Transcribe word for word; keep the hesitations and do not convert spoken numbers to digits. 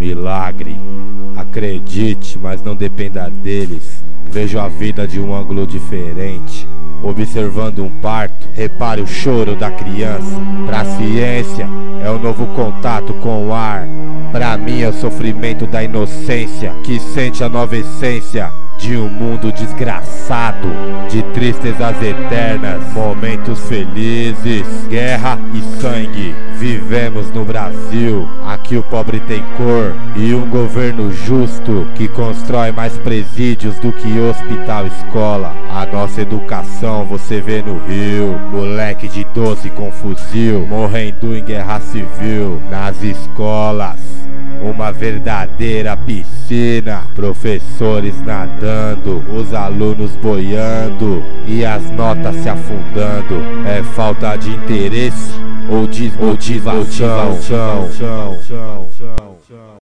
milagre. Acredite, mas não dependa deles. Vejo a vida de um ângulo diferente. Observando um parto, repare o choro da criança. Pra ciência, é o novo contato com o ar. Pra mim é o sofrimento da inocência, que sente a nova essência de um mundo desgraçado, de tristezas eternas, momentos felizes, guerra e sangue. Vivemos no Brasil, aqui o pobre tem cor, e um governo justo que constrói mais presídios do que hospital escola. A nossa educação você vê no Rio, moleque de doze com fuzil, morrendo em guerra civil. Nas escolas, uma verdadeira piscina, professores nadando, os alunos boiando e as notas se afundando. É falta de interesse ou desmotivação?